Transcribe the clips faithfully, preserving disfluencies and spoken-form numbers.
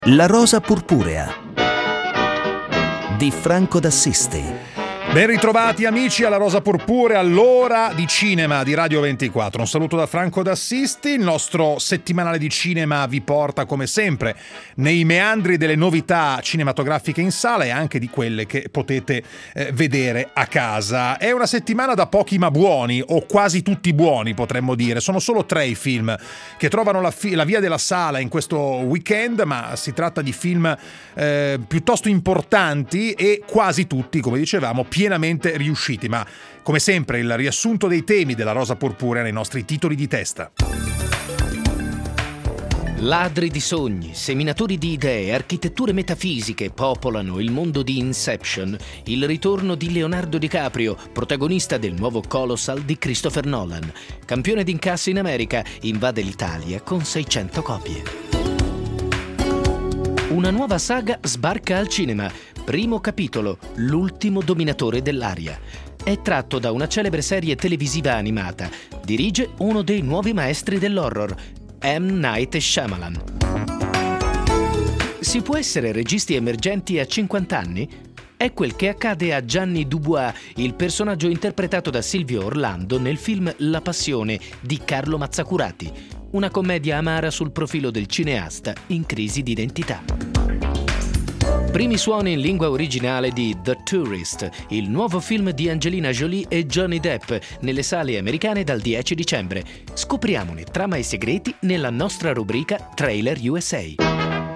La rosa purpurea di Franco d'Assisi. Ben ritrovati amici alla Rosa Purpurea, all'ora di cinema di Radio ventiquattro. Un saluto da Franco d'Assisi. Il nostro settimanale di cinema vi porta come sempre nei meandri delle novità cinematografiche in sala e anche di quelle che potete eh, vedere a casa. È una settimana da pochi ma buoni, o quasi tutti buoni potremmo dire. Sono solo tre i film che trovano la, fi- la via della sala in questo weekend, ma si tratta di film eh, piuttosto importanti e quasi tutti, come dicevamo, pienamente riusciti, ma come sempre il riassunto dei temi della Rosa Purpurea nei nostri titoli di testa. Ladri di sogni, seminatori di idee, architetture metafisiche popolano il mondo di Inception, il ritorno di Leonardo DiCaprio, protagonista del nuovo Colossal di Christopher Nolan. Campione di incassi in America, invade l'Italia con seicento copie. Una nuova saga sbarca al cinema. Primo capitolo, L'ultimo dominatore dell'aria. È tratto da una celebre serie televisiva animata. Dirige uno dei nuovi maestri dell'horror, M. Night Shyamalan. Si può essere registi emergenti a cinquanta anni? È quel che accade a Gianni Dubois, il personaggio interpretato da Silvio Orlando nel film La Passione di Carlo Mazzacurati, una commedia amara sul profilo del cineasta in crisi di identità. Primi suoni in lingua originale di The Tourist, il nuovo film di Angelina Jolie e Johnny Depp, nelle sale americane dal dieci dicembre. Scopriamone trama e segreti nella nostra rubrica Trailer U S A.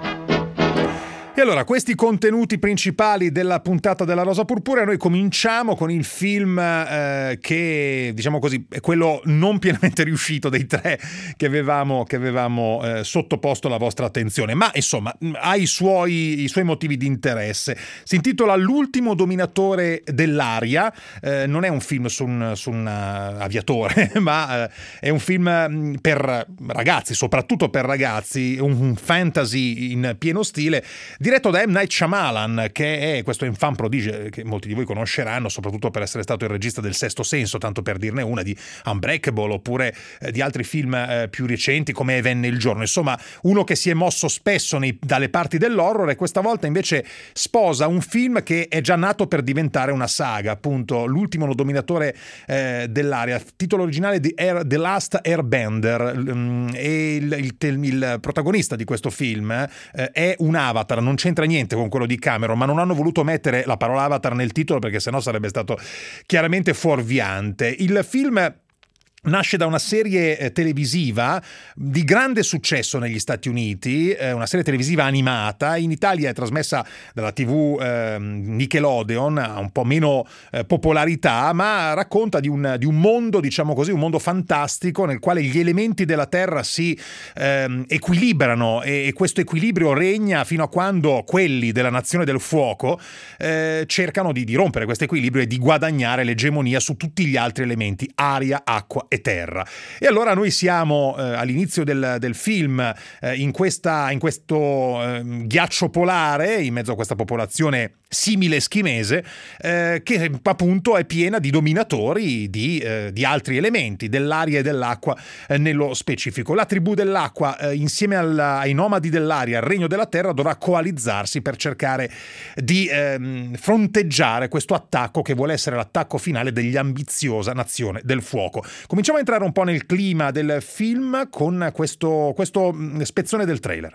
E allora, questi contenuti principali della puntata della Rosa Purpurea, noi cominciamo con il film eh, che, diciamo così, è quello non pienamente riuscito dei tre che avevamo, che avevamo eh, sottoposto alla vostra attenzione, ma insomma ha i suoi, i suoi motivi di interesse. Si intitola L'ultimo dominatore dell'aria, eh, non è un film su un, su un uh, aviatore, ma uh, è un film per ragazzi, soprattutto per ragazzi, un, un fantasy in pieno stile, diretto da M. Night Shyamalan, che è questo infame prodigio che molti di voi conosceranno, soprattutto per essere stato il regista del Sesto Senso, tanto per dirne una, di Unbreakable, oppure eh, di altri film eh, più recenti come Venne il giorno. Insomma, uno che si è mosso spesso nei, dalle parti dell'horror, e questa volta invece sposa un film che è già nato per diventare una saga, appunto L'ultimo dominatore eh, dell'aria, titolo originale di Air, The Last Airbender, e il, il, il protagonista di questo film eh, è un avatar. Non c'entra niente con quello di Cameron, ma non hanno voluto mettere la parola avatar nel titolo perché sennò sarebbe stato chiaramente fuorviante. Il film nasce da una serie eh, televisiva di grande successo negli Stati Uniti, eh, una serie televisiva animata. In Italia è trasmessa dalla tivù eh, Nickelodeon, ha un po' meno eh, popolarità, ma racconta di un, di un mondo, diciamo così, un mondo fantastico nel quale gli elementi della Terra si eh, equilibrano, e, e questo equilibrio regna fino a quando quelli della Nazione del Fuoco eh, cercano di, di rompere questo equilibrio e di guadagnare l'egemonia su tutti gli altri elementi, aria, acqua e terra. E allora noi siamo eh, all'inizio del, del film eh, in, questa, in questo eh, ghiaccio polare, in mezzo a questa popolazione simile eschimese, eh, che appunto è piena di dominatori di, eh, di altri elementi, dell'aria e dell'acqua eh, nello specifico. La tribù dell'acqua eh, insieme alla, ai nomadi dell'aria, al regno della terra, dovrà coalizzarsi per cercare di eh, fronteggiare questo attacco che vuole essere l'attacco finale degli ambiziosa nazione del fuoco. Cominciamo a entrare un po' nel clima del film con questo, questo spezzone del trailer.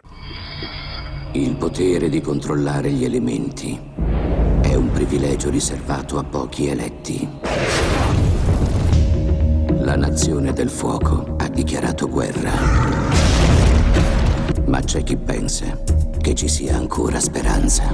Il potere di controllare gli elementi è un privilegio riservato a pochi eletti. La Nazione del Fuoco ha dichiarato guerra. Ma c'è chi pensa che ci sia ancora speranza.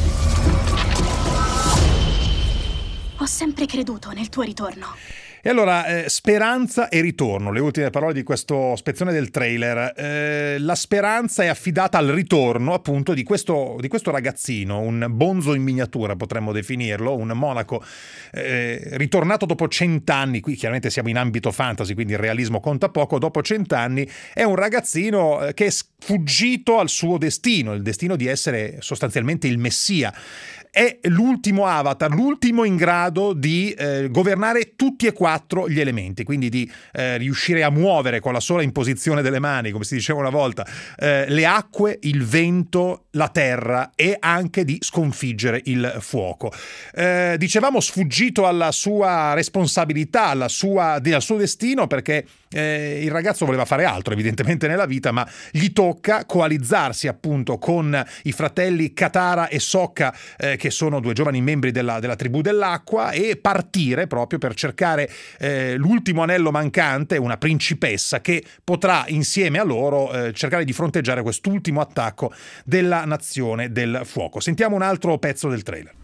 Ho sempre creduto nel tuo ritorno. E allora, eh, speranza e ritorno, le ultime parole di questo spezzone del trailer. Eh, la speranza è affidata al ritorno, appunto, di questo, di questo ragazzino, un bonzo in miniatura potremmo definirlo, un monaco eh, ritornato dopo cent'anni. Qui chiaramente siamo in ambito fantasy, quindi il realismo conta poco. Dopo cent'anni è un ragazzino che è sfuggito al suo destino, il destino di essere sostanzialmente il messia. È l'ultimo avatar, l'ultimo in grado di eh, governare tutti e quattro quattro gli elementi, quindi di eh, riuscire a muovere con la sola imposizione delle mani, come si diceva una volta, eh, le acque, il vento, la terra, e anche di sconfiggere il fuoco. Eh, dicevamo sfuggito alla sua responsabilità, alla sua, al suo destino, perché eh, il ragazzo voleva fare altro evidentemente nella vita, ma gli tocca coalizzarsi appunto con i fratelli Katara e Sokka, eh, che sono due giovani membri della, della tribù dell'acqua, e partire proprio per cercare eh, l'ultimo anello mancante, una principessa che potrà insieme a loro eh, cercare di fronteggiare quest'ultimo attacco della nazione del fuoco. Sentiamo un altro pezzo del trailer.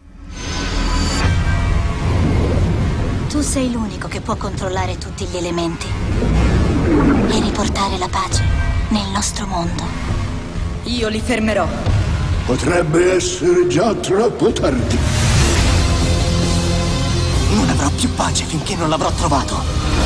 Tu sei l'unico che può controllare tutti gli elementi e riportare la pace nel nostro mondo. Io li fermerò. Potrebbe essere già troppo tardi. Non avrò più pace finché non l'avrò trovato.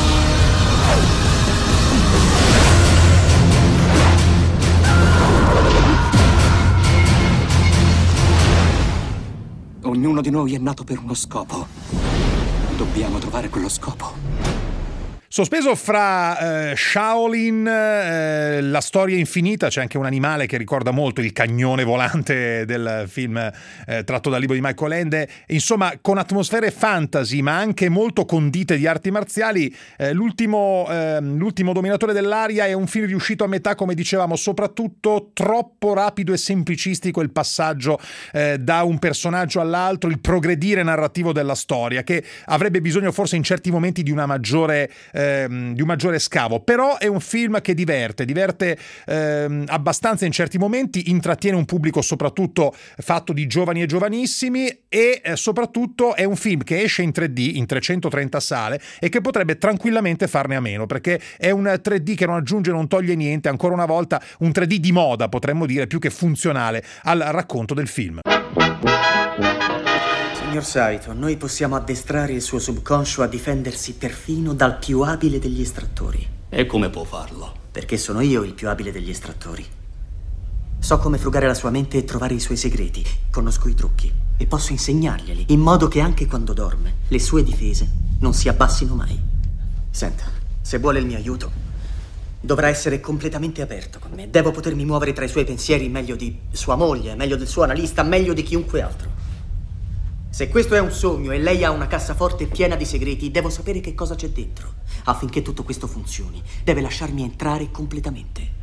Ognuno di noi è nato per uno scopo. Dobbiamo trovare quello scopo. Sospeso fra eh, Shaolin, eh, la storia infinita, c'è anche un animale che ricorda molto il cagnone volante del film eh, tratto dal libro di Michael Ende, insomma con atmosfere fantasy ma anche molto condite di arti marziali. Eh, l'ultimo, eh, l'ultimo dominatore dell'aria è un film riuscito a metà, come dicevamo, soprattutto troppo rapido e semplicistico il passaggio eh, da un personaggio all'altro, il progredire narrativo della storia, che avrebbe bisogno forse in certi momenti di una maggiore eh, di un maggiore scavo. Però è un film che diverte, diverte ehm, abbastanza in certi momenti, intrattiene un pubblico soprattutto fatto di giovani e giovanissimi, e eh, soprattutto è un film che esce in tre D, in trecentotrenta sale, e che potrebbe tranquillamente farne a meno, perché è un tre D che non aggiunge, non toglie niente, ancora una volta un tre D di moda, potremmo dire, più che funzionale al racconto del film. Signor Saito, noi possiamo addestrare il suo subconscio a difendersi perfino dal più abile degli estrattori. E come può farlo? Perché sono io il più abile degli estrattori. So come frugare la sua mente e trovare i suoi segreti. Conosco i trucchi e posso insegnarglieli, in modo che anche quando dorme le sue difese non si abbassino mai. Senta, se vuole il mio aiuto, dovrà essere completamente aperto con me. Devo potermi muovere tra i suoi pensieri meglio di sua moglie, meglio del suo analista, meglio di chiunque altro. Se questo è un sogno e lei ha una cassaforte piena di segreti, devo sapere che cosa c'è dentro. Affinché tutto questo funzioni, deve lasciarmi entrare completamente.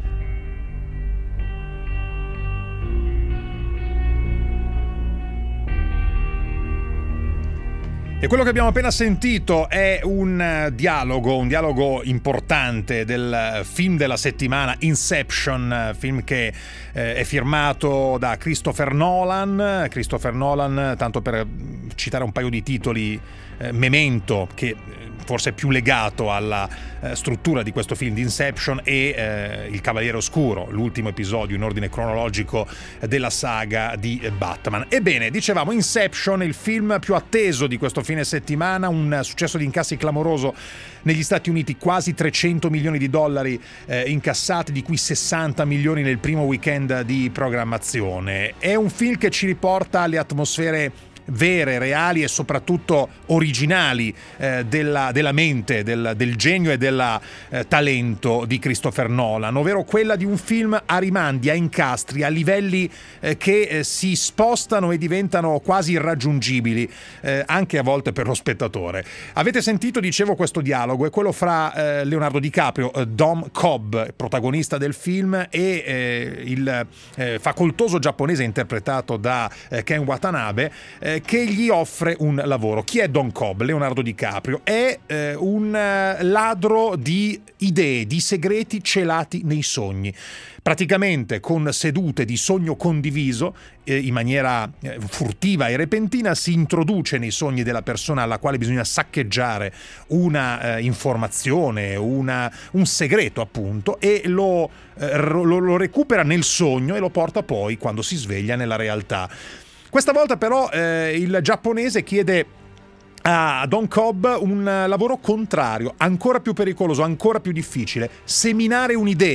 E quello che abbiamo appena sentito è un dialogo, un dialogo importante del film della settimana, Inception, film che eh, è firmato da Christopher Nolan. Christopher Nolan, tanto per citare un paio di titoli, eh, Memento, che forse è più legato alla eh, struttura di questo film di Inception, e eh, Il Cavaliere Oscuro, l'ultimo episodio in ordine cronologico della saga di Batman. Ebbene, dicevamo, Inception, il film più atteso di questo fine settimana, un successo di incassi clamoroso negli Stati Uniti, quasi trecento milioni di dollari eh, incassati, di cui sessanta milioni nel primo weekend di programmazione. È un film che ci riporta alle atmosfere vere, reali e soprattutto originali eh, della, della mente, del, del genio e del eh, talento di Christopher Nolan, ovvero quella di un film a rimandi, a incastri, a livelli eh, che eh, si spostano e diventano quasi irraggiungibili, eh, anche a volte per lo spettatore. Avete sentito, dicevo, questo dialogo, è quello fra eh, Leonardo DiCaprio, eh, Dom Cobb, protagonista del film, e eh, il eh, facoltoso giapponese interpretato da eh, Ken Watanabe, eh, che gli offre un lavoro. Chi è Don Cobb? Leonardo DiCaprio. È eh, un eh, ladro di idee, di segreti celati nei sogni. Praticamente con sedute di sogno condiviso, eh, in maniera eh, furtiva e repentina, si introduce nei sogni della persona alla quale bisogna saccheggiare una eh, informazione, una, un segreto appunto, e lo, eh, lo, lo recupera nel sogno e lo porta poi, quando si sveglia, nella realtà. Questa volta però eh, il giapponese chiede a Don Cobb un lavoro contrario, ancora più pericoloso, ancora più difficile: seminare un'idea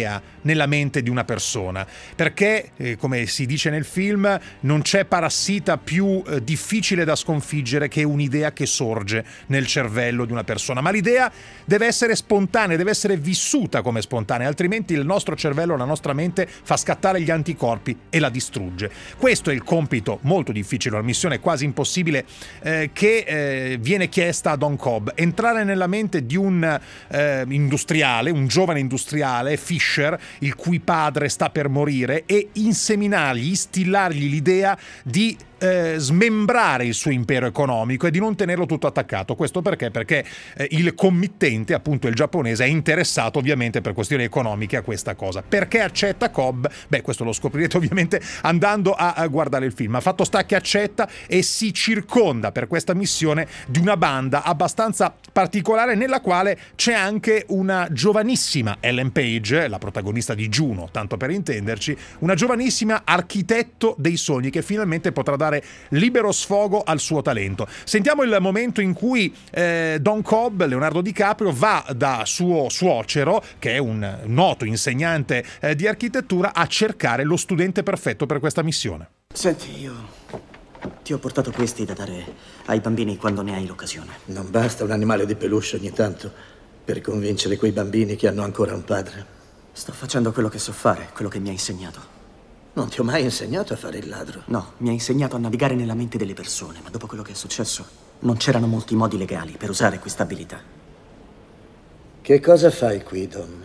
nella mente di una persona, perché eh, come si dice nel film non c'è parassita più eh, difficile da sconfiggere che un'idea che sorge nel cervello di una persona, ma l'idea deve essere spontanea, deve essere vissuta come spontanea, altrimenti il nostro cervello, la nostra mente fa scattare gli anticorpi e la distrugge. Questo è il compito molto difficile, una missione quasi impossibile eh, che eh, viene chiesta a Don Cobb: entrare nella mente di un eh, industriale, un giovane industriale, Fisher, il cui padre sta per morire, e inseminargli, instillargli l'idea di Eh, smembrare il suo impero economico e di non tenerlo tutto attaccato. Questo perché? Perché eh, il committente, appunto il giapponese, è interessato ovviamente per questioni economiche a questa cosa. Perché accetta Cobb? Beh, questo lo scoprirete ovviamente andando a, a guardare il film. Ma fatto sta che accetta e si circonda per questa missione di una banda abbastanza particolare, nella quale c'è anche una giovanissima Ellen Page, la protagonista di Juno, tanto per intenderci, una giovanissima architetto dei sogni che finalmente potrà dare libero sfogo al suo talento. Sentiamo il momento in cui eh, Don Cobb, Leonardo DiCaprio, va da suo suocero, che è un noto insegnante eh, di architettura, a cercare lo studente perfetto per questa missione. Senti, io ti ho portato questi da dare ai bambini quando ne hai l'occasione. Non basta un animale di peluche ogni tanto per convincere quei bambini che hanno ancora un padre. Sto facendo quello che so fare, quello che mi ha insegnato. Non ti ho mai insegnato a fare il ladro. No, mi ha insegnato a navigare nella mente delle persone, ma dopo quello che è successo non c'erano molti modi legali per usare questa abilità. Che cosa fai qui, Dom?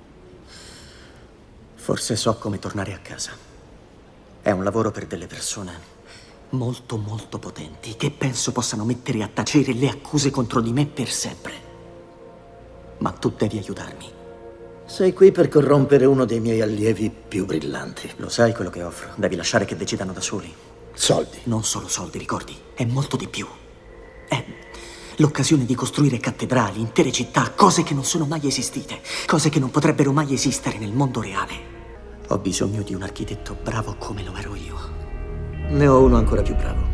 Forse so come tornare a casa. È un lavoro per delle persone molto molto potenti che penso possano mettere a tacere le accuse contro di me per sempre. Ma tu devi aiutarmi. Sei qui per corrompere uno dei miei allievi più brillanti. Lo sai quello che offro? Devi lasciare che decidano da soli. Soldi. Non solo soldi, ricordi? È molto di più. È l'occasione di costruire cattedrali, intere città, cose che non sono mai esistite, cose che non potrebbero mai esistere nel mondo reale. Ho bisogno di un architetto bravo come lo ero io. Ne ho uno ancora più bravo.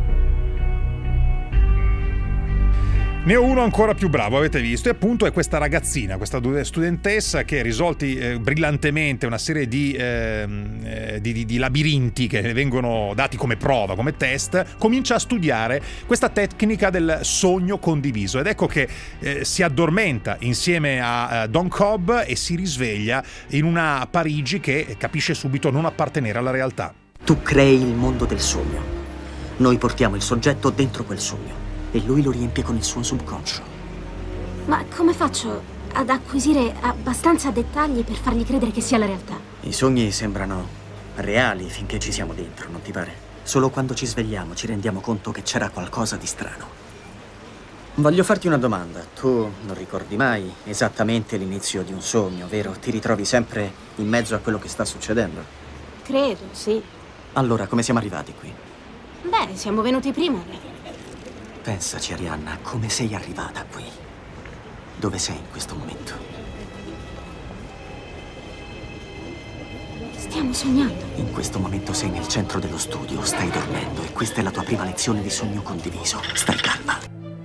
Ne ho uno ancora più bravo, avete visto, e appunto è questa ragazzina, questa studentessa che, risolti eh, brillantemente una serie di, eh, di, di, di labirinti che le vengono dati come prova, come test, comincia a studiare questa tecnica del sogno condiviso, ed ecco che eh, si addormenta insieme a, a Don Cobb e si risveglia in una Parigi che capisce subito non appartenere alla realtà. Tu crei il mondo del sogno, noi portiamo il soggetto dentro quel sogno e lui lo riempie con il suo subconscio. Ma come faccio ad acquisire abbastanza dettagli per fargli credere che sia la realtà? I sogni sembrano reali finché ci siamo dentro, non ti pare? Solo quando ci svegliamo ci rendiamo conto che c'era qualcosa di strano. Voglio farti una domanda. Tu non ricordi mai esattamente l'inizio di un sogno, vero? Ti ritrovi sempre in mezzo a quello che sta succedendo? Credo, sì. Allora, come siamo arrivati qui? Beh, siamo venuti prima. Pensaci, Arianna, come sei arrivata qui? Dove sei in questo momento? Stiamo sognando. In questo momento sei nel centro dello studio, stai dormendo e questa è la tua prima lezione di sogno condiviso. Stai calma.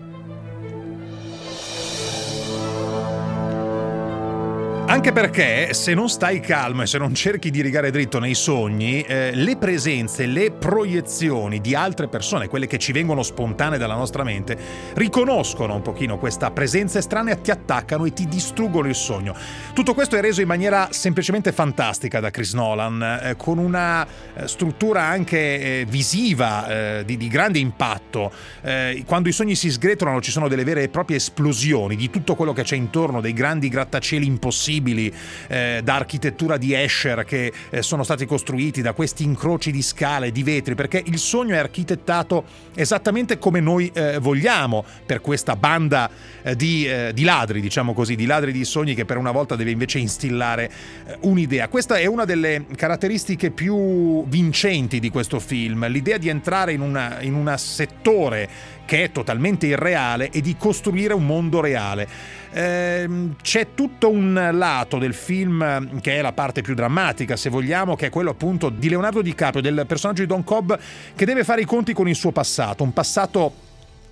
Anche perché se non stai calmo e se non cerchi di rigare dritto nei sogni, eh, le presenze, le proiezioni di altre persone, quelle che ci vengono spontanee dalla nostra mente, riconoscono un pochino questa presenza estranea, ti attaccano e ti distruggono il sogno. Tutto questo è reso in maniera semplicemente fantastica da Chris Nolan, eh, con una eh, struttura anche eh, visiva eh, di, di grande impatto. Eh, quando i sogni si sgretolano ci sono delle vere e proprie esplosioni di tutto quello che c'è intorno, dei grandi grattacieli impossibili, Eh, da architettura di Escher che eh, sono stati costruiti, da questi incroci di scale, di vetri, perché il sogno è architettato esattamente come noi eh, vogliamo per questa banda eh, di, eh, di ladri, diciamo così, di ladri di sogni che per una volta deve invece instillare eh, un'idea. Questa è una delle caratteristiche più vincenti di questo film, l'idea di entrare in una, in un settore che è totalmente irreale e di costruire un mondo reale. Ehm, c'è tutto un lato del film che è la parte più drammatica, se vogliamo, che è quello appunto di Leonardo DiCaprio, del personaggio di Don Cobb, che deve fare i conti con il suo passato, un passato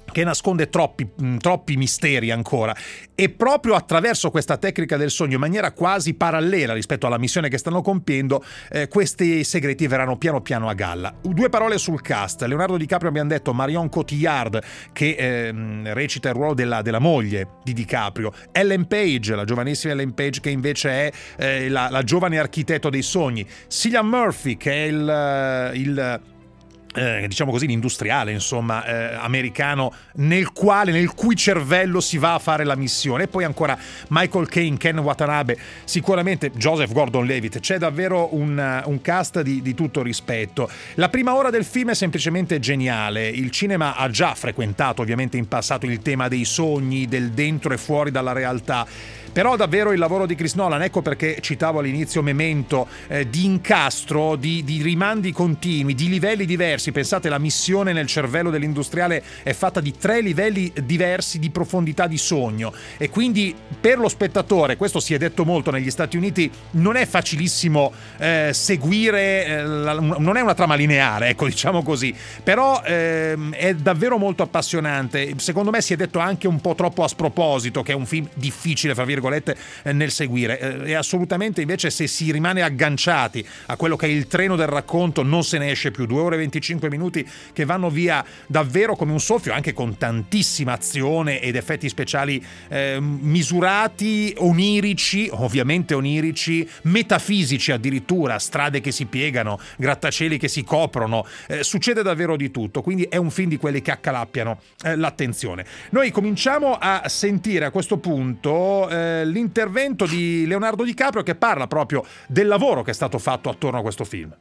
che nasconde troppi, troppi misteri ancora, e proprio attraverso questa tecnica del sogno, in maniera quasi parallela rispetto alla missione che stanno compiendo, eh, questi segreti verranno piano piano a galla. Due parole sul cast. Leonardo DiCaprio, abbiamo detto, Marion Cotillard, che eh, recita il ruolo della, della moglie di DiCaprio, Ellen Page, la giovanissima Ellen Page, che invece è eh, la, la giovane architetto dei sogni, Cillian Murphy, che è il, il Eh, diciamo così l'industriale, insomma, eh, americano, nel quale nel cui cervello si va a fare la missione. E poi ancora Michael Caine, Ken Watanabe, sicuramente Joseph Gordon-Levitt. C'è davvero un, un cast di, di tutto rispetto. La prima ora del film è semplicemente geniale. Il cinema ha già frequentato ovviamente in passato il tema dei sogni, del dentro e fuori dalla realtà, però davvero il lavoro di Chris Nolan, ecco perché citavo all'inizio Memento, eh, di incastro, di, di rimandi continui, di livelli diversi. Pensate, la missione nel cervello dell'industriale è fatta di tre livelli diversi di profondità di sogno, e quindi per lo spettatore, questo si è detto molto negli Stati Uniti, non è facilissimo eh, seguire, eh, la, non è una trama lineare, ecco, diciamo così, però eh, è davvero molto appassionante. Secondo me si è detto anche un po' troppo a sproposito che è un film difficile, fra virgolette, nel seguire, e assolutamente invece se si rimane agganciati a quello che è il treno del racconto non se ne esce più. Due ore e venticinque minuti che vanno via davvero come un soffio, anche con tantissima azione ed effetti speciali eh, misurati, onirici, ovviamente onirici, metafisici addirittura, strade che si piegano, grattacieli che si coprono, eh, succede davvero di tutto, quindi è un film di quelli che accalappiano eh, l'attenzione. Noi cominciamo a sentire a questo punto eh, l'intervento di Leonardo DiCaprio, che parla proprio del lavoro che è stato fatto attorno a questo film.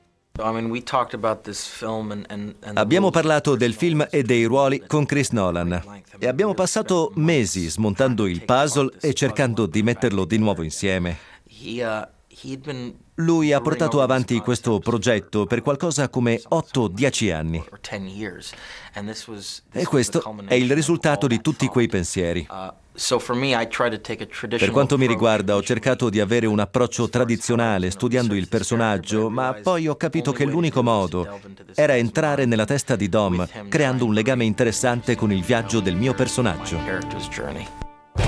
Abbiamo parlato del film e dei ruoli con Chris Nolan e abbiamo passato mesi smontando il puzzle e cercando di metterlo di nuovo insieme. Lui ha portato avanti questo progetto per qualcosa come otto dieci anni. E questo è il risultato di tutti quei pensieri. Per quanto mi riguarda, ho cercato di avere un approccio tradizionale studiando il personaggio, ma poi ho capito che l'unico modo era entrare nella testa di Dom, creando un legame interessante con il viaggio del mio personaggio.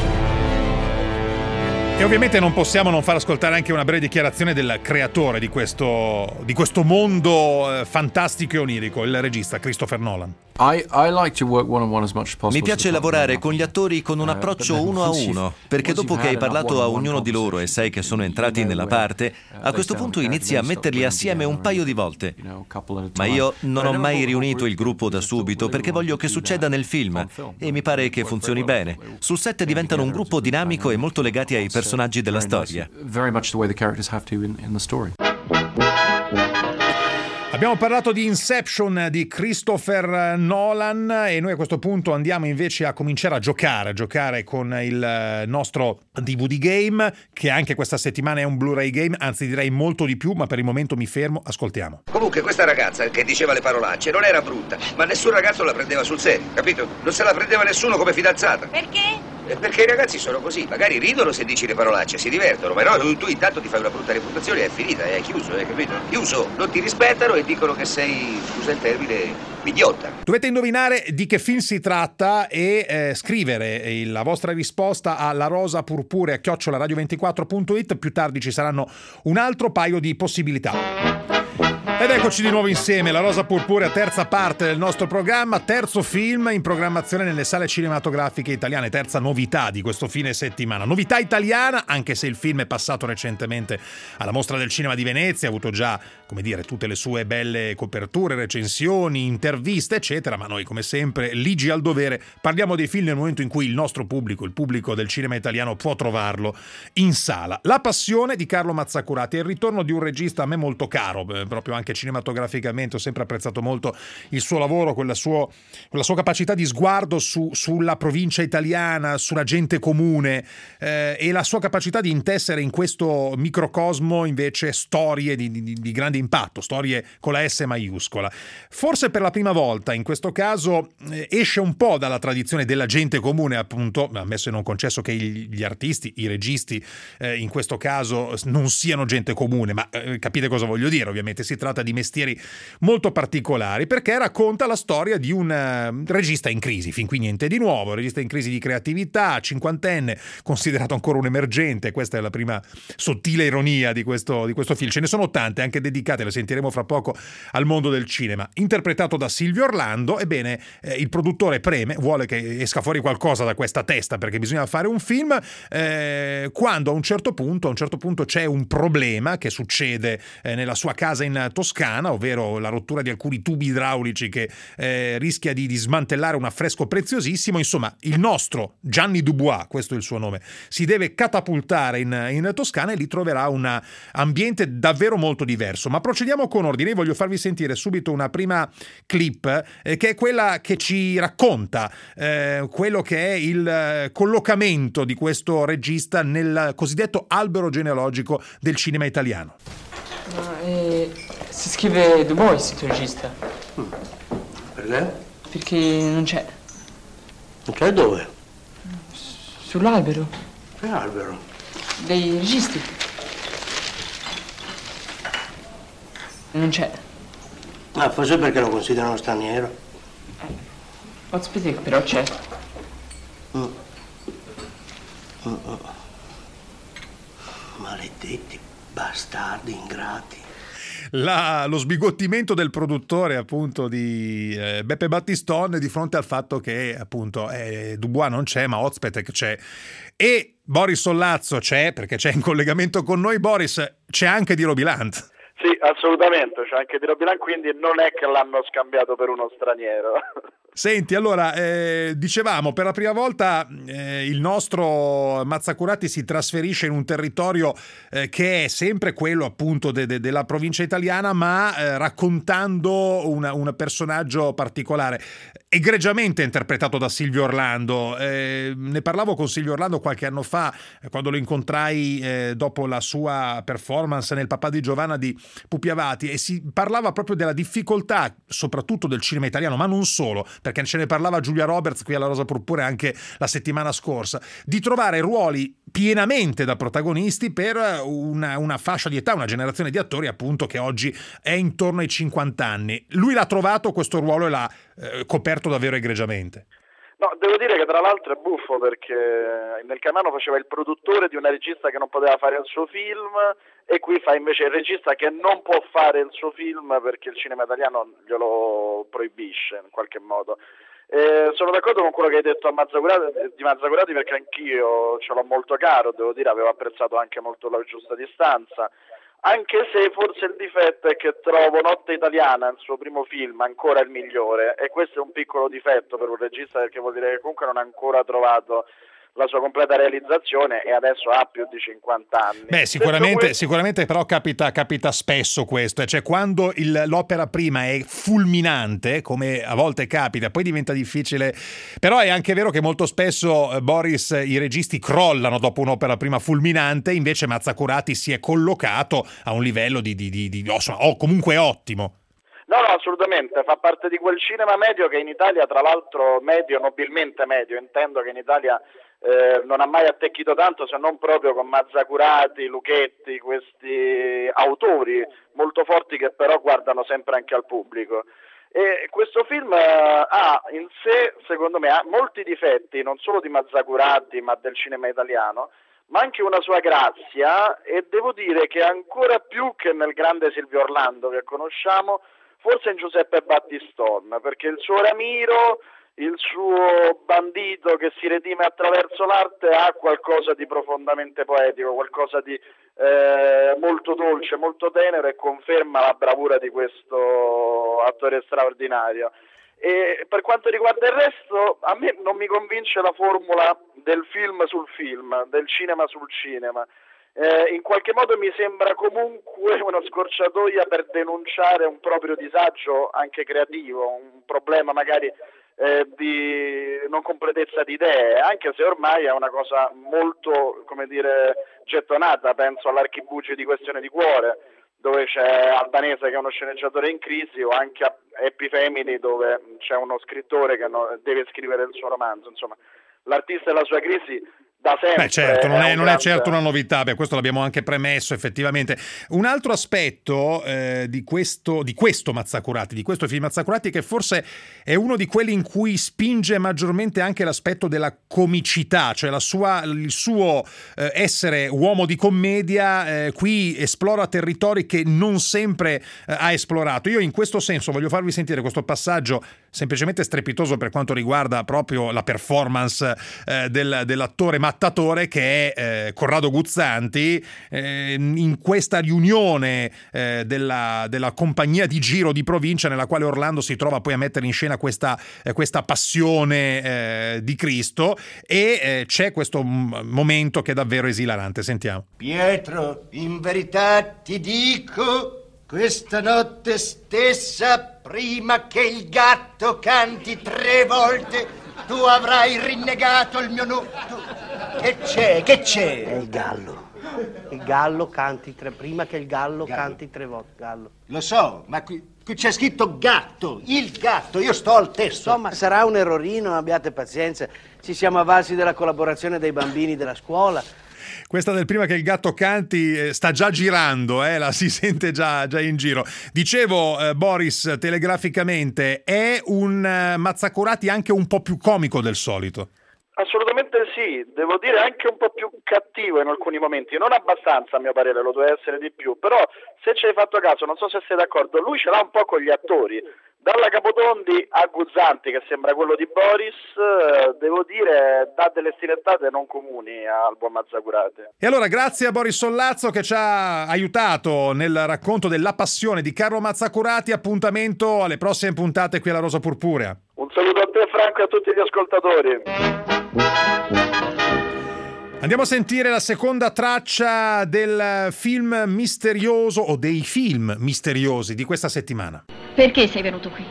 E ovviamente non possiamo non far ascoltare anche una breve dichiarazione del creatore di questo, di questo mondo eh, fantastico e onirico, il regista Christopher Nolan. Mi piace lavorare con gli attori con un approccio uno a uno, perché dopo che hai parlato a ognuno di loro e sai che sono entrati nella parte, a questo punto inizi a metterli assieme un paio di volte. Ma io non ho mai riunito il gruppo da subito perché voglio che succeda nel film e mi pare che funzioni bene. Sul set diventano un gruppo dinamico e molto legati ai personaggi della storia. Abbiamo parlato di Inception di Christopher Nolan e noi a questo punto andiamo invece a cominciare a giocare, a giocare con il nostro D V D game, che anche questa settimana è un Blu-ray game, anzi direi molto di più, ma per il momento mi fermo, ascoltiamo. Comunque questa ragazza che diceva le parolacce non era brutta, ma nessun ragazzo la prendeva sul serio, capito? Non se la prendeva nessuno come fidanzata. Perché? Perché i ragazzi sono così, magari ridono se dici le parolacce, si divertono, ma no, tu intanto ti fai una brutta reputazione e è finita, è chiuso, hai capito? Chiuso, non ti rispettano e dicono che sei, scusa il termine, idiota. Dovete indovinare di che film si tratta e eh, scrivere la vostra risposta alla rosa purpurea chiocciola radio ventiquattro punto it. Più tardi ci saranno un altro paio di possibilità. Ed eccoci di nuovo insieme, La Rosa Purpurea, terza parte del nostro programma, terzo film in programmazione nelle sale cinematografiche italiane, terza novità di questo fine settimana. Novità italiana, anche se il film è passato recentemente alla Mostra del Cinema di Venezia, ha avuto già, come dire, tutte le sue belle coperture, recensioni, interviste, eccetera, ma noi come sempre, ligi al dovere, parliamo dei film nel momento in cui il nostro pubblico, il pubblico del cinema italiano, può trovarlo in sala. La Passione di Carlo Mazzacurati è il ritorno di un regista a me molto caro, proprio anche cinematograficamente ho sempre apprezzato molto il suo lavoro, quella, suo, quella sua capacità di sguardo su, sulla provincia italiana, sulla gente comune eh, e la sua capacità di intessere in questo microcosmo invece storie di, di, di grande impatto, storie con la S maiuscola. Forse per la prima volta in questo caso eh, esce un po' dalla tradizione della gente comune, appunto, ammesso e non concesso che gli, gli artisti, i registi eh, in questo caso non siano gente comune, ma eh, capite cosa voglio dire, ovviamente si tratta fatta di mestieri molto particolari, perché racconta la storia di un uh, regista in crisi, fin qui niente di nuovo, regista in crisi di creatività, cinquantenne, considerato ancora un emergente. Questa è la prima sottile ironia di questo, di questo film. Ce ne sono tante, anche dedicate, le sentiremo fra poco, al mondo del cinema. Interpretato da Silvio Orlando, ebbene, eh, il produttore preme, vuole che esca fuori qualcosa da questa testa, perché bisogna fare un film, eh, quando a un certo punto, a un certo punto c'è un problema che succede eh, nella sua casa in Toscana, ovvero la rottura di alcuni tubi idraulici che eh, rischia di, di smantellare un affresco preziosissimo. Insomma, il nostro Gianni Dubois, questo è il suo nome, si deve catapultare in, in Toscana e lì troverà un ambiente davvero molto diverso. Ma procediamo con ordine. Io voglio farvi sentire subito una prima clip eh, che è quella che ci racconta eh, quello che è il eh, collocamento di questo regista nel cosiddetto albero genealogico del cinema italiano. Ma eh, si scrive Dubois, il tuo regista. Mm. Perché? Perché non c'è. Non c'è dove? Sull'albero. Che albero? Dei registi. Non c'è. Ah, forse perché lo considerano straniero. Eh, ospite, però c'è. Mm. Mm, mm. Maledetti bastardi ingrati. La, lo sbigottimento del produttore, appunto, di eh, Beppe Battistone di fronte al fatto che, appunto, eh, Dubois non c'è, ma Ozpetek c'è. E Boris Sollazzo c'è, perché c'è in collegamento con noi. Boris, c'è anche di Robilant. Sì, assolutamente, c'è anche di Robilant, quindi non è che l'hanno scambiato per uno straniero. Senti, allora, eh, dicevamo, per la prima volta eh, il nostro Mazzacurati si trasferisce in un territorio eh, che è sempre quello, appunto, de- de- della provincia italiana, ma eh, raccontando una, un personaggio particolare, egregiamente interpretato da Silvio Orlando. Eh, ne parlavo con Silvio Orlando qualche anno fa, eh, quando lo incontrai eh, dopo la sua performance nel Papà di Giovanna di Pupi Avati, e si parlava proprio della difficoltà, soprattutto del cinema italiano, ma non solo, perché ce ne parlava Giulia Roberts qui alla Rosa Purpurea anche la settimana scorsa, di trovare ruoli pienamente da protagonisti per una, una fascia di età, una generazione di attori, appunto, che oggi è intorno ai cinquanta anni. Lui l'ha trovato questo ruolo e l'ha eh, coperto davvero egregiamente. No, devo dire che tra l'altro è buffo, perché nel Caimano faceva il produttore di una regista che non poteva fare il suo film, e qui fa invece il regista che non può fare il suo film perché il cinema italiano glielo proibisce in qualche modo. Eh, sono d'accordo con quello che hai detto a Mazzacurati, di Mazzacurati, perché anch'io ce l'ho molto caro, devo dire, avevo apprezzato anche molto La giusta distanza, anche se forse il difetto è che trovo Notte italiana, il suo primo film, ancora il migliore, e questo è un piccolo difetto per un regista, perché vuol dire che comunque non ha ancora trovato la sua completa realizzazione e adesso ha più di cinquanta anni. Beh, sicuramente, questo... sicuramente però capita, capita spesso questo, cioè quando il, l'opera prima è fulminante, come a volte capita, poi diventa difficile, però è anche vero che molto spesso, eh, Boris, i registi crollano dopo un'opera prima fulminante, invece Mazzacurati si è collocato a un livello di, di, di, di insomma, oh, comunque ottimo. No, no, assolutamente, fa parte di quel cinema medio che in Italia, tra l'altro medio, nobilmente medio, intendo che in Italia eh, non ha mai attecchito tanto, se non proprio con Mazzacurati, Luchetti, questi autori molto forti che però guardano sempre anche al pubblico. E questo film eh, ha in sé, secondo me, ha molti difetti, non solo di Mazzacurati ma del cinema italiano, ma anche una sua grazia, e devo dire che ancora più che nel grande Silvio Orlando che conosciamo, forse in Giuseppe Battistone, perché il suo Ramiro, il suo bandito che si redime attraverso l'arte, ha qualcosa di profondamente poetico, qualcosa di eh, molto dolce, molto tenero, e conferma la bravura di questo attore straordinario. E per quanto riguarda il resto, a me non mi convince la formula del film sul film, del cinema sul cinema. Eh, in qualche modo mi sembra comunque una scorciatoia per denunciare un proprio disagio anche creativo, un problema magari eh, di non completezza di idee, anche se ormai è una cosa molto, come dire, gettonata. Penso all'Archibugi di Questione di Cuore, dove c'è Albanese che è uno sceneggiatore in crisi, o anche a Happy Family, dove c'è uno scrittore che no, deve scrivere il suo romanzo. Insomma, l'artista e la sua crisi da sempre. Beh, certo, non è, un non grande... è certo una novità, beh, questo l'abbiamo anche premesso effettivamente. Un altro aspetto eh, di, questo, di questo Mazzacurati, di questo film Mazzacurati, che forse è uno di quelli in cui spinge maggiormente anche l'aspetto della comicità, cioè la sua, il suo eh, essere uomo di commedia, eh, qui esplora territori che non sempre eh, ha esplorato. Io in questo senso voglio farvi sentire questo passaggio semplicemente strepitoso per quanto riguarda proprio la performance eh, del, dell'attore mattatore, che è eh, Corrado Guzzanti, eh, in questa riunione eh, della, della compagnia di giro di provincia, nella quale Orlando si trova poi a mettere in scena questa, eh, questa passione eh, di Cristo, e eh, c'è questo m- momento che è davvero esilarante. Sentiamo. Pietro, in verità ti dico, questa notte stessa, prima che il gatto canti tre volte, tu avrai rinnegato il mio nome. Che c'è? Che c'è? È il gallo. Il gallo canti tre, prima che il gallo, gallo. canti tre volte. Gallo. Lo so, ma qui, qui c'è scritto gatto, il gatto, io sto al testo. Insomma, sarà un errorino, abbiate pazienza. Ci siamo avvalsi della collaborazione dei bambini della scuola. Questa del prima che il gatto canti eh, sta già girando, eh, la si sente già, già in giro. Dicevo, eh, Boris, telegraficamente, è un eh, Mazzacurati anche un po' più comico del solito. Assolutamente sì, devo dire anche un po' più cattivo in alcuni momenti, non abbastanza a mio parere, lo doveva essere di più, però se ci hai fatto caso, non so se sei d'accordo, lui ce l'ha un po' con gli attori, dalla Capotondi a Guzzanti, che sembra quello di Boris, devo dire dà delle stinettate non comuni al buon Mazzacurati. E allora grazie a Boris Sollazzo che ci ha aiutato nel racconto della passione di Carlo Mazzacurati. Appuntamento alle prossime puntate qui alla Rosa Purpurea. Un saluto a te Franco e a tutti gli ascoltatori. Andiamo a sentire la seconda traccia del film misterioso, o dei film misteriosi di questa settimana. Perché sei venuto qui?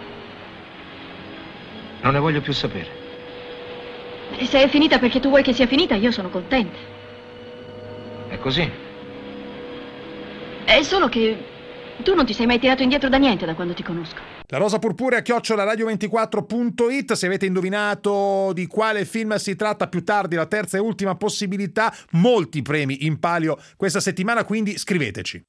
Non ne voglio più sapere. Se è finita perché tu vuoi che sia finita, io sono contenta. È così? È solo che tu non ti sei mai tirato indietro da niente da quando ti conosco. La Rosa Purpurea chiocciola radio ventiquattro punto it. Se avete indovinato di quale film si tratta, più tardi la terza e ultima possibilità, molti premi in palio questa settimana, quindi scriveteci.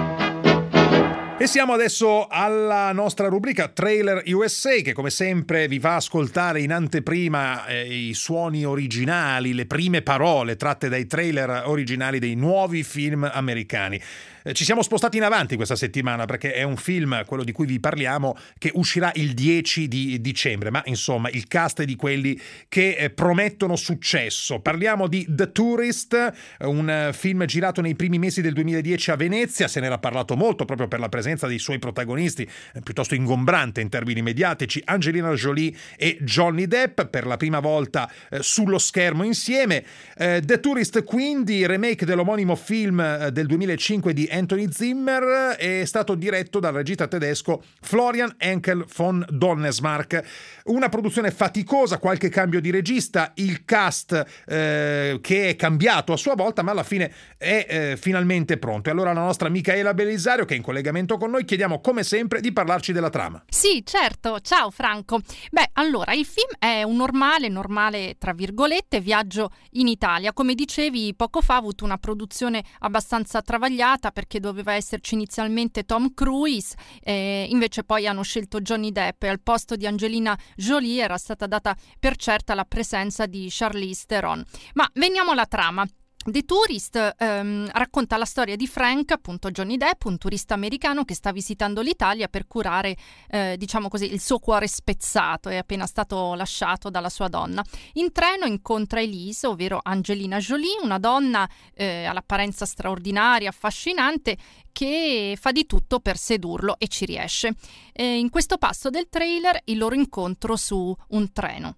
E siamo adesso alla nostra rubrica Trailer U S A, che come sempre vi fa ascoltare in anteprima eh, i suoni originali, le prime parole tratte dai trailer originali dei nuovi film americani. Eh, ci siamo spostati in avanti questa settimana perché è un film, quello di cui vi parliamo, che uscirà il dieci di dicembre, ma insomma il cast è di quelli che eh, promettono successo. Parliamo di The Tourist, un eh, film girato nei primi mesi del duemiladieci a Venezia. Se n'era parlato molto proprio per la presenza dei suoi protagonisti, eh, piuttosto ingombrante in termini mediatici, Angelina Jolie e Johnny Depp, per la prima volta eh, sullo schermo insieme. eh, The Tourist, quindi, remake dell'omonimo film eh, del duemilacinque di Anthony Zimmer, è stato diretto dal regista tedesco Florian Henkel von Donnersmarck. Una produzione faticosa, qualche cambio di regista, il cast eh, che è cambiato a sua volta, ma alla fine è eh, finalmente pronto. E allora la nostra Micaela Belisario, che è in collegamento con noi, chiediamo come sempre di parlarci della trama. Sì, certo. Ciao Franco. Beh, allora, il film è un normale, normale tra virgolette, viaggio in Italia. Come dicevi poco fa, ha avuto una produzione abbastanza travagliata perché doveva esserci inizialmente Tom Cruise, eh, invece poi hanno scelto Johnny Depp e al posto di Angelina Jolie era stata data per certa la presenza di Charlize Theron. Ma veniamo alla trama. The Tourist ehm, racconta la storia di Frank, appunto Johnny Depp, un turista americano che sta visitando l'Italia per curare, eh, diciamo così, il suo cuore spezzato, è appena stato lasciato dalla sua donna. In treno incontra Elise, ovvero Angelina Jolie, una donna eh, all'apparenza straordinaria, affascinante, che fa di tutto per sedurlo e ci riesce. E in questo passo del trailer il loro incontro su un treno.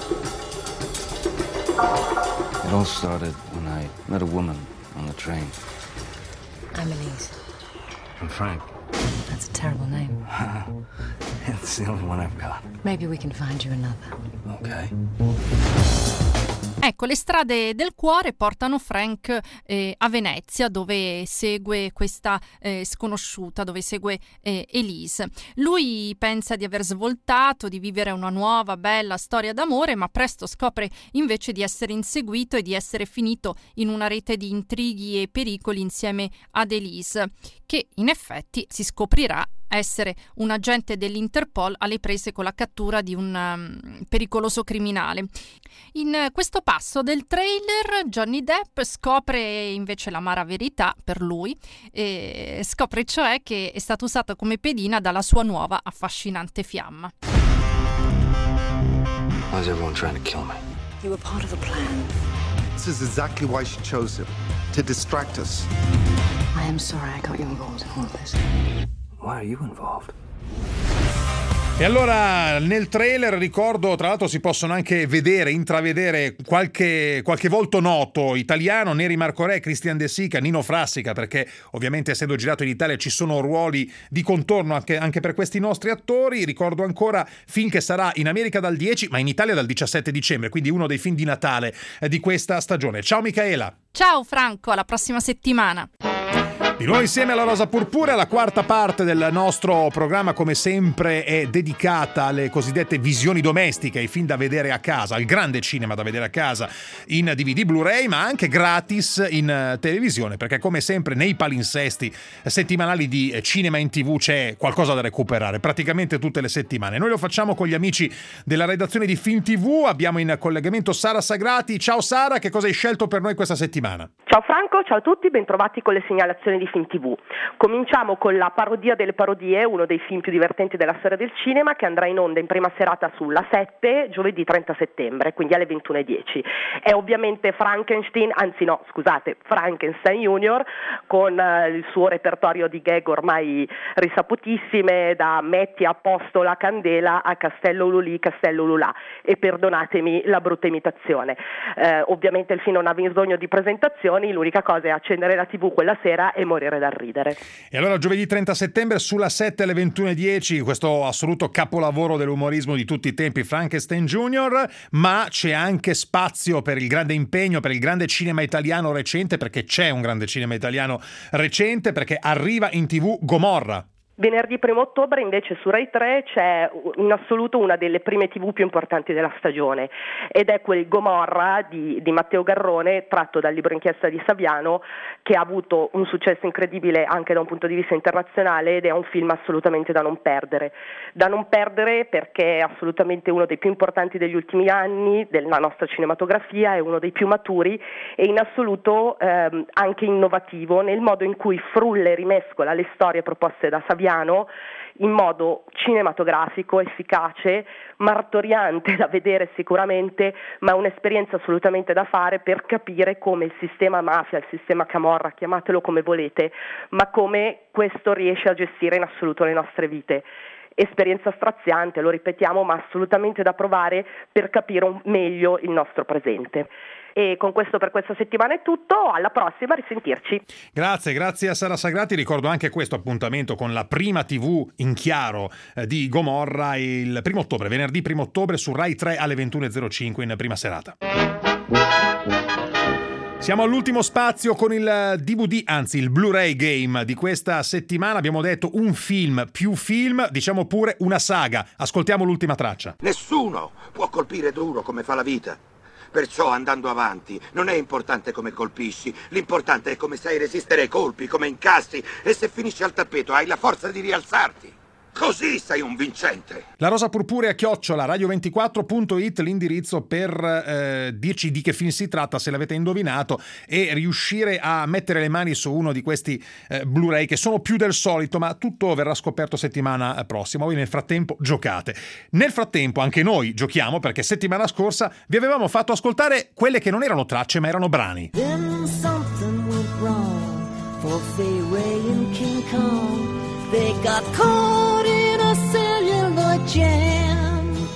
It all started when I met a woman on the train. I'm Elise. I'm Frank. That's a terrible name. It's the only one I've got. Maybe we can find you another. Okay. Ecco, le strade del cuore portano Frank eh, a Venezia, dove segue questa eh, sconosciuta, dove segue eh, Elise. Lui pensa di aver svoltato, di vivere una nuova, bella storia d'amore, ma presto scopre invece di essere inseguito e di essere finito in una rete di intrighi e pericoli insieme ad Elise, che in effetti si scoprirà essere un agente dell'Interpol alle prese con la cattura di un um, pericoloso criminale. In uh, questo passo del trailer Johnny Depp scopre invece l'amara verità per lui, e scopre cioè che è stato usato come pedina dalla sua nuova affascinante fiamma. Why is everyone trying to kill me? You were part of the plan. This is exactly why she chose him, to distract us. I am sorry I got you involved in all this. Why are you involved? E allora nel trailer, ricordo, tra l'altro si possono anche vedere, intravedere qualche, qualche volto noto italiano: Neri Marco Re, Christian De Sica, Nino Frassica, perché ovviamente essendo girato in Italia ci sono ruoli di contorno anche, anche per questi nostri attori. Ricordo ancora film che sarà in America dal dieci ma in Italia dal diciassette dicembre, quindi uno dei film di Natale eh, di questa stagione. Ciao Micaela! Ciao Franco, alla prossima settimana! Di nuovo insieme alla Rosa Purpurea, la quarta parte del nostro programma come sempre è dedicata alle cosiddette visioni domestiche, ai film da vedere a casa, al grande cinema da vedere a casa in D V D Blu-ray, ma anche gratis in televisione, perché come sempre nei palinsesti settimanali di cinema in tv c'è qualcosa da recuperare praticamente tutte le settimane. Noi lo facciamo con gli amici della redazione di Film tivù, abbiamo in collegamento Sara Sagrati. Ciao Sara, che cosa hai scelto per noi questa settimana? Ciao Franco, ciao a tutti, bentrovati con le segnalazioni di Film tivù. Cominciamo con La parodia delle parodie, uno dei film più divertenti della storia del cinema, che andrà in onda in prima serata sulla sette giovedì trenta settembre, quindi alle ventuno e dieci. È ovviamente Frankenstein, anzi no, scusate, Frankenstein Junior, con eh, il suo repertorio di gag ormai risaputissime, da Metti a posto la candela a Castello Lulì, Castello Lulà, e perdonatemi la brutta imitazione. Eh, ovviamente il film non ha bisogno di presentazioni, l'unica cosa è accendere la tivù quella sera e morire dal ridere. E allora giovedì trenta settembre sulla sette alle ventuno e dieci, questo assoluto capolavoro dell'umorismo di tutti i tempi, Frankenstein Junior, ma c'è anche spazio per il grande impegno, per il grande cinema italiano recente, perché c'è un grande cinema italiano recente, perché arriva in tv Gomorra. Venerdì primo ottobre invece su Rai tre c'è in assoluto una delle prime tivù più importanti della stagione, ed è quel Gomorra di, di Matteo Garrone, tratto dal libro inchiesta di Saviano, che ha avuto un successo incredibile anche da un punto di vista internazionale, ed è un film assolutamente da non perdere. Da non perdere perché è assolutamente uno dei più importanti degli ultimi anni della nostra cinematografia, è uno dei più maturi e in assoluto ehm, anche innovativo nel modo in cui frulla e rimescola le storie proposte da Saviano in modo cinematografico, efficace, martoriante da vedere sicuramente, ma un'esperienza assolutamente da fare per capire come il sistema mafia, il sistema camorra, chiamatelo come volete, ma come questo riesce a gestire in assoluto le nostre vite. Esperienza straziante, lo ripetiamo, ma assolutamente da provare per capire meglio il nostro presente. E con questo per questa settimana è tutto, alla prossima, a risentirci. Grazie, grazie a Sara Sagrati. Ricordo anche questo appuntamento con la prima tivù in chiaro eh, di Gomorra il primo ottobre, venerdì primo ottobre su Rai tre alle ventuno e zero cinque in prima serata. Siamo all'ultimo spazio con il D V D, anzi il Blu-ray game di questa settimana. Abbiamo detto un film, più film, diciamo pure una saga. Ascoltiamo l'ultima traccia. Nessuno può colpire duro come fa la vita. Perciò andando avanti non è importante come colpisci, l'importante è come sai resistere ai colpi, come incassi, e se finisci al tappeto hai la forza di rialzarti. Così sei un vincente. La Rosa Purpurea chiocciola radio ventiquattro punto it, l'indirizzo per eh, dirci di che film si tratta se l'avete indovinato e riuscire a mettere le mani su uno di questi eh, Blu-ray che sono più del solito, ma tutto verrà scoperto settimana prossima. Voi nel frattempo giocate. Nel frattempo anche noi giochiamo, perché settimana scorsa vi avevamo fatto ascoltare quelle che non erano tracce ma erano brani. Then something went wrong for Fay Ray and King Kong. They got caught in a celluloid jam.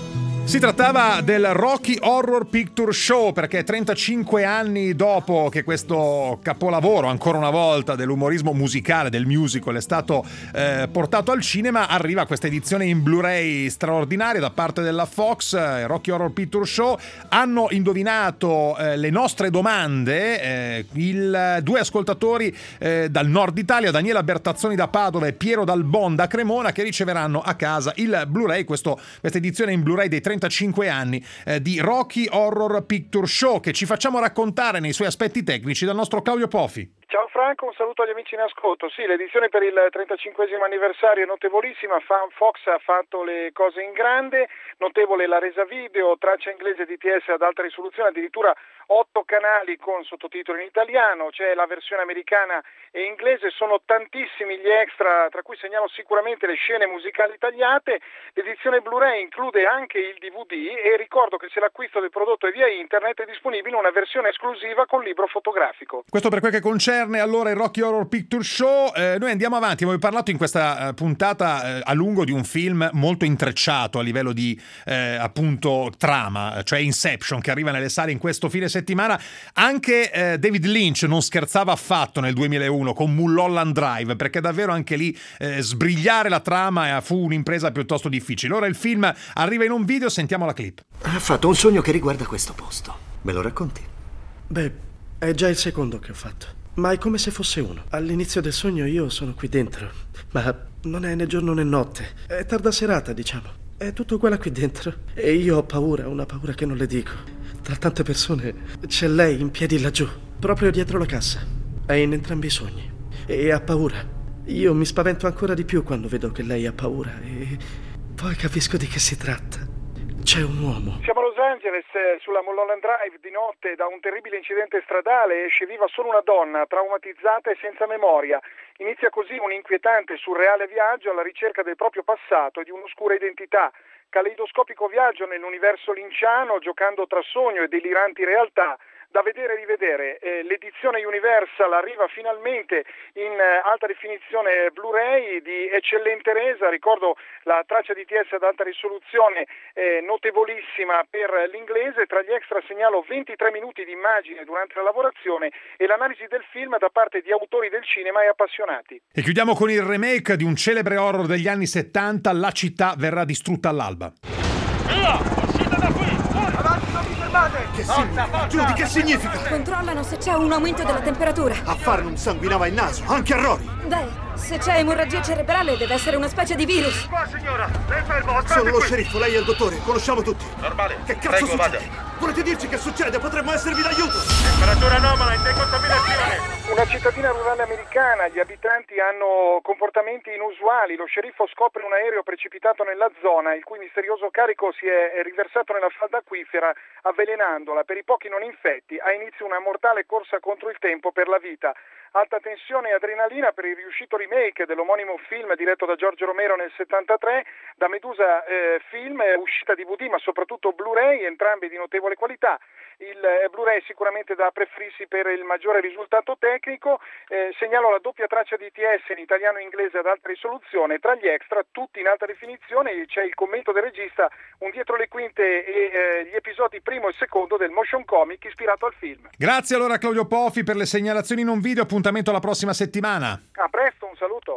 Si trattava del Rocky Horror Picture Show, perché trentacinque anni dopo che questo capolavoro, ancora una volta, dell'umorismo musicale, del musical, è stato eh, portato al cinema, arriva questa edizione in Blu-ray straordinaria da parte della Fox, eh, Rocky Horror Picture Show. Hanno indovinato eh, le nostre domande eh, il, due ascoltatori eh, dal nord Italia, Daniela Bertazzoni da Padova e Piero Dalbon da Cremona, che riceveranno a casa il Blu-ray, questo, questa edizione in Blu-ray dei trentacinque anni eh, di Rocky Horror Picture Show, che ci facciamo raccontare nei suoi aspetti tecnici dal nostro Claudio Pofi. Ciao Franco, un saluto agli amici in ascolto. Sì, l'edizione per il trentacinquesimo anniversario è notevolissima. Fox ha fatto le cose in grande, notevole la resa video, traccia inglese D T S ad alta risoluzione, addirittura otto canali con sottotitoli in italiano, c'è la versione americana e inglese, sono tantissimi gli extra, tra cui segnalo sicuramente le scene musicali tagliate. L'edizione Blu-ray include anche il D V D e ricordo che se l'acquisto del prodotto è via internet è disponibile una versione esclusiva con libro fotografico. Questo per quel che concerne allora il Rocky Horror Picture Show. Eh, noi andiamo avanti, abbiamo parlato in questa eh, puntata eh, a lungo di un film molto intrecciato a livello di eh, appunto trama, cioè Inception, che arriva nelle sale in questo fine settimana. Anche eh, David Lynch non scherzava affatto nel duemilauno con Mulholland Drive, perché davvero anche lì eh, sbrigliare la trama fu un'impresa piuttosto difficile. Ora il film arriva in un video, sentiamo la clip. Ha fatto un sogno che riguarda questo posto. Me lo racconti? Beh, è già il secondo che ho fatto, ma è come se fosse uno. All'inizio del sogno io sono qui dentro, ma non è né giorno né notte. È tarda serata, diciamo. È tutto uguale qui dentro. E io ho paura, una paura che non le dico. Tra tante persone c'è lei in piedi laggiù, proprio dietro la cassa. È in entrambi i sogni. E ha paura. Io mi spavento ancora di più quando vedo che lei ha paura. E poi capisco di che si tratta. C'è un uomo. Siamo a Los Angeles, sulla Mulholland Drive, di notte. Da un terribile incidente stradale esce viva solo una donna, traumatizzata e senza memoria. Inizia così un inquietante, surreale viaggio alla ricerca del proprio passato e di un'oscura identità. Caleidoscopico viaggio nell'universo linciano, giocando tra sogno e deliranti realtà, da vedere e rivedere. Eh, l'edizione Universal arriva finalmente in eh, alta definizione Blu-ray di eccellente resa. Ricordo la traccia D T S ad alta risoluzione eh, notevolissima per l'inglese. Tra gli extra segnalo ventitré minuti di immagine durante la lavorazione e l'analisi del film da parte di autori del cinema e appassionati. E chiudiamo con il remake di un celebre horror degli anni settanta, La città verrà distrutta all'alba. Via! Uscite da qui! Avanti, non vi fermate! Che significa? Giudi, che significa? Controllano se c'è un aumento della temperatura. A Farnum sanguinava il naso, anche a Rory. Beh, se c'è emorragia cerebrale deve essere una specie di virus. Qua, signora! Lei fermo, aspetti. Sono lo qui. sceriffo, lei è il dottore, conosciamo tutti. Normale. Che cazzo Prego, succede? vada. Volete dirci che succede? Potremmo esservi d'aiuto. Temperatura anomala in decontaminazione. Una cittadina rurale americana, gli abitanti hanno comportamenti inusuali. Lo sceriffo scopre un aereo precipitato nella zona, il cui misterioso carico si è riversato nella falda acquifera, avvelenandola. Per i pochi non infetti ha inizio una mortale corsa contro il tempo per la vita. Alta tensione e adrenalina per il riuscito remake dell'omonimo film diretto da Giorgio Romero nel settantatré, da Medusa eh, Film, uscita D V D ma soprattutto Blu-ray, entrambi di notevole qualità. Il eh, Blu-ray è sicuramente da preferirsi per il maggiore risultato tecnico. Eh, segnalo la doppia traccia D T S in italiano e inglese ad alta risoluzione. Tra gli extra, tutti in alta definizione, c'è il commento del regista, un dietro le quinte e eh, gli episodi primo e secondo del motion comic ispirato al film. Grazie allora Claudio Pofi per le segnalazioni in un video. Appuntamento alla prossima settimana. A presto, un saluto.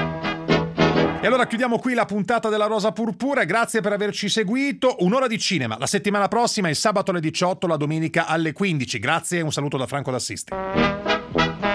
E allora chiudiamo qui la puntata della Rosa Purpura. Grazie per averci seguito. Un'ora di cinema la settimana prossima, il sabato alle diciotto, la domenica alle quindici. Grazie e un saluto da Franco D'Assisti.